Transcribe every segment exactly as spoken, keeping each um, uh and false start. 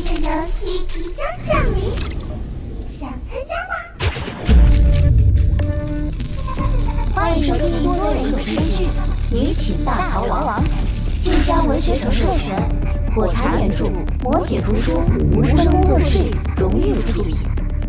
的游戏即将降临，想参加吗？欢迎收听多人有声剧《女寝大逃亡》，晋江文学城授权，火柴原著，磨铁图书，无声工作室荣誉出品。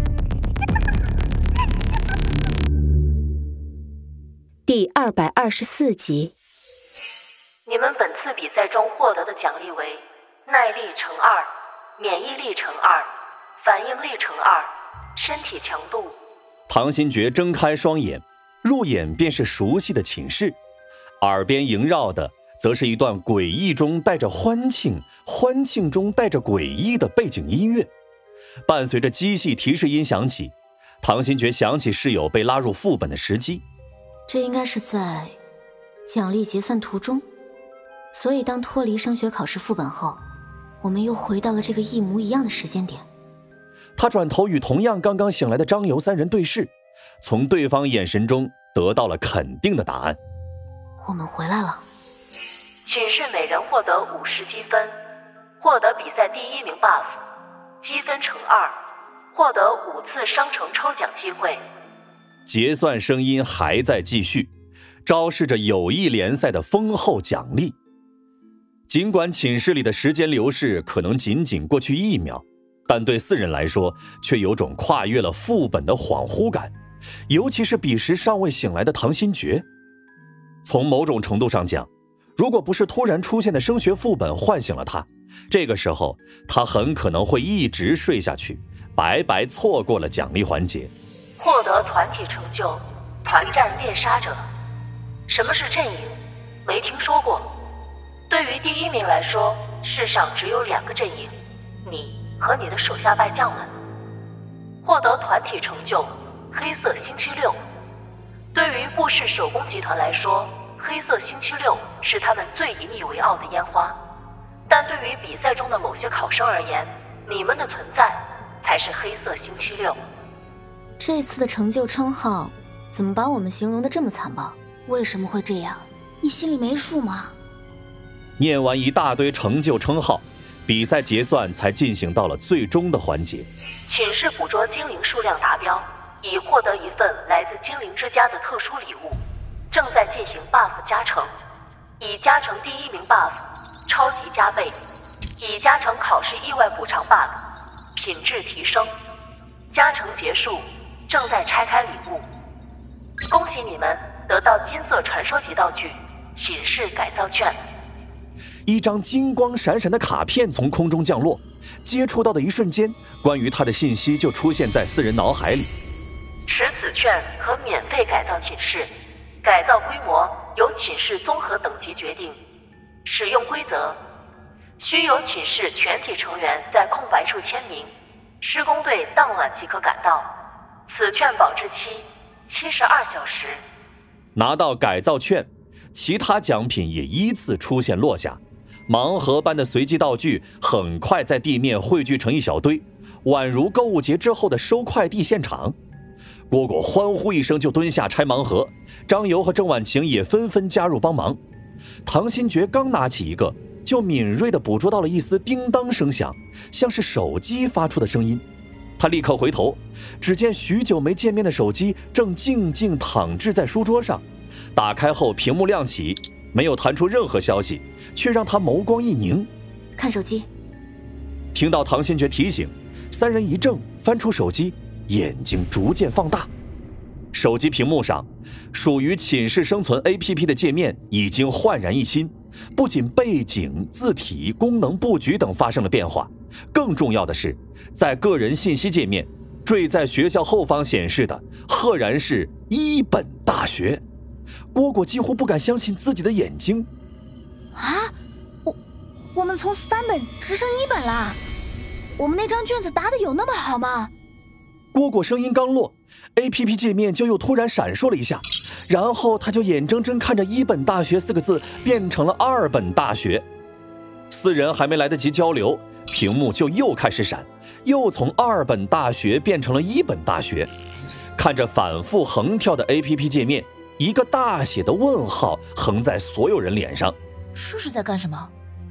第二百二十四集。 你们本次比赛中获得的奖励为耐力乘二、免疫力乘二、反应力乘二、身体强度。 唐新觉睁开双眼，入眼便是熟悉的寝室，耳边萦绕的则是一段诡异中带着欢庆，欢庆中带着诡异的背景音乐。伴随着机器提示音响起，唐新觉想起室友被拉入副本的时机。 这应该是在奖励结算途中，所以当脱离升学考试副本后，我们又回到了这个一模一样的时间点。 他转头与同样刚刚醒来的张游三人对视，从对方眼神中得到了肯定的答案。 我们回来了。 寝室每人获得五十积分，获得比赛第一名 buff， 积分乘二，获得五次商城抽奖机会。 结算声音还在继续，昭示着友谊联赛的丰厚奖励。尽管寝室里的时间流逝可能仅仅过去一秒，但对四人来说却有种跨越了副本的恍惚感，尤其是彼时尚未醒来的唐新觉。从某种程度上讲，如果不是突然出现的升学副本唤醒了他，这个时候他很可能会一直睡下去，白白错过了奖励环节。 获得团体成就，团战猎杀者。什么是阵营？没听说过。对于第一名来说，世上只有两个阵营，你和你的手下败将们。获得团体成就，黑色星期六。对于布氏手工集团来说，黑色星期六是他们最引以为傲的烟花，但对于比赛中的某些考生而言，你们的存在才是黑色星期六。 这次的成就称号怎么把我们形容得这么残暴？为什么会这样？你心里没数吗？ 念完一大堆成就称号，比赛结算才进行到了最终的环节。 寝室捕捉精灵数量达标，已获得一份来自精灵之家的特殊礼物，正在进行 buff 加成，已加成第一名 buff 超级加倍，已加成考试意外补偿 bug 品质提升，加成结束，正在拆开礼物。恭喜你们得到金色传说级道具寝室改造券。 一张金光闪闪的卡片从空中降落，接触到的一瞬间，关于他的信息就出现在四人脑海里。 持此券可免费改造寝室，改造规模由寝室综合等级决定。使用规则：需由寝室全体成员在空白处签名，施工队当晚即可赶到。此券保质期七十二小时。 拿到改造券，其他奖品也依次出现落下，盲盒般的随机道具很快在地面汇聚成一小堆，宛如购物节之后的收快递现场。蝈蝈欢呼一声就蹲下拆盲盒，张游和郑婉晴也纷纷加入帮忙。唐新觉刚拿起一个，就敏锐地捕捉到了一丝叮当声响，像是手机发出的声音。他立刻回头，只见许久没见面的手机正静静躺置在书桌上，打开后屏幕亮起，没有弹出任何消息，却让他眸光一凝。 看手机。 听到唐新觉提醒，三人一怔，翻出手机，眼睛逐渐放大。手机屏幕上，属于寝室生存 A P P 的界面已经焕然一新，不仅背景、字体、功能布局等发生了变化，更重要的是，在个人信息界面，缀在学校后方显示的赫然是一本大学。蝈蝈几乎不敢相信自己的眼睛。 啊，我我们从三本直升一本啦！我们那张卷子答得有那么好吗？ 蝈蝈声音刚落， A P P 界面就又突然闪烁了一下，然后他就眼睁睁看着一本大学四个字变成了二本大学。四人还没来得及交流，屏幕就又开始闪，又从二本大学变成了一本大学。看着反复横跳的 A P P 界面，一个大写的问号横在所有人脸上。 这是在干什么？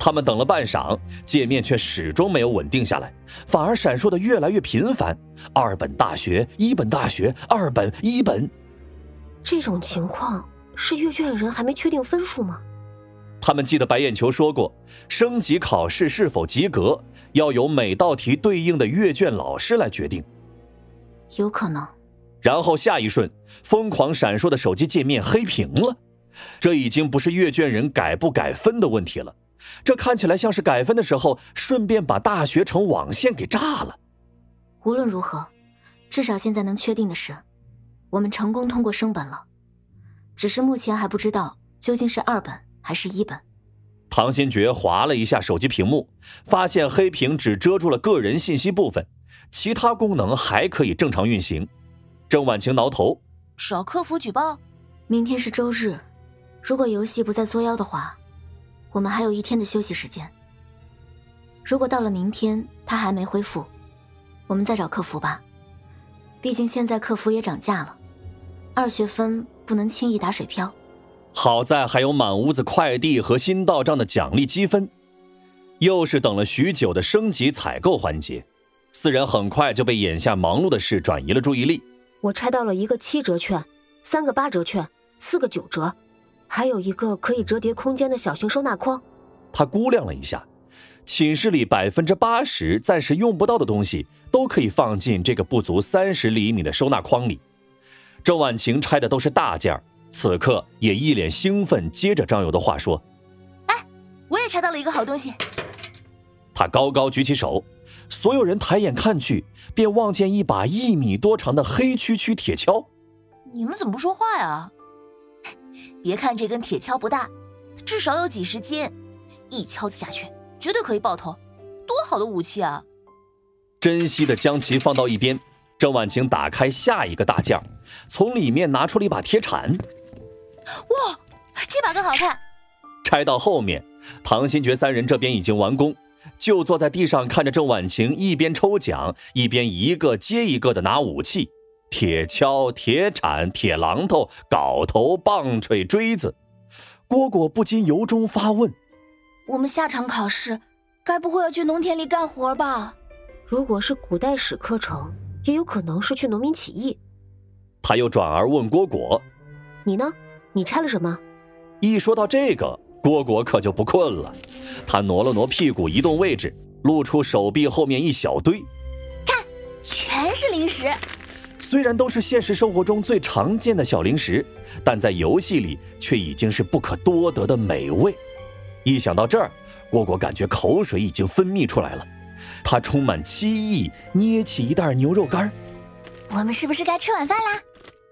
他们等了半晌，界面却始终没有稳定下来，反而闪烁得越来越频繁。二本大学，一本大学，二本一本。 这种情况是阅卷人还没确定分数吗？ 他们记得白眼球说过，升级考试是否及格，要由每道题对应的阅卷老师来决定。 有可能。 然后下一瞬，疯狂闪烁的手机界面黑屏了。这已经不是阅卷人改不改分的问题了，这看起来像是改分的时候顺便把大学城网线给炸了。 无论如何，至少现在能确定的是，我们成功通过升本了，只是目前还不知道究竟是二本还是一本。 唐新觉划了一下手机屏幕，发现黑屏只遮住了个人信息部分，其他功能还可以正常运行。郑婉晴挠头， 找客服举报。 明天是周日，如果游戏不再作妖的话，我们还有一天的休息时间。如果到了明天他还没恢复，我们再找客服吧。毕竟现在客服也涨价了，二学分不能轻易打水漂。 好在还有满屋子快递和新到账的奖励积分。又是等了许久的升级采购环节，四人很快就被眼下忙碌的事转移了注意力。 我拆到了一个七折券，三个八折券，四个九折，还有一个可以折叠空间的小型收纳筐。 他估量了一下，寝室里百分之八十暂时用不到的东西都可以放进这个不足三十厘米的收纳筐里。郑婉晴拆的都是大件，此刻也一脸兴奋，接着张友的话说：“ 哎，我也拆到了一个好东西。” 他高高举起手，所有人抬眼看去，便望见一把一米多长的黑黢黢铁锹。 你们怎么不说话呀？别看这根铁锹不大，至少有几十斤，一锹子下去绝对可以爆头，多好的武器啊！ 珍惜的将其放到一边，郑婉晴打开下一个大件，从里面拿出了一把铁铲。 哇，这把更好看！ 拆到后面，唐新觉三人这边已经完工，就坐在地上看着郑婉晴一边抽奖，一边一个接一个的拿武器。铁锹、铁铲、铁榔头、镐头、棒槌、锥子。蝈蝈不禁由衷发问： 我们下场考试该不会要去农田里干活吧？ 如果是古代史课程，也有可能是去农民起义。 他又转而问蝈蝈： 你呢？你拆了什么？ 一说到这个，蝈蝈可就不困了，他挪了挪屁股，移动位置，露出手臂后面一小堆。 看，全是零食。 虽然都是现实生活中最常见的小零食，但在游戏里却已经是不可多得的美味。一想到这儿，蝈蝈感觉口水已经分泌出来了，他充满期意，捏起一袋牛肉干。 我们是不是该吃晚饭啦？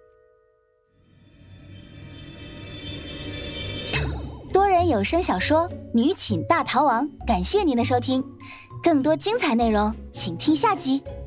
多人有声小说《女寝大逃亡》，感谢您的收听，更多精彩内容请听下集。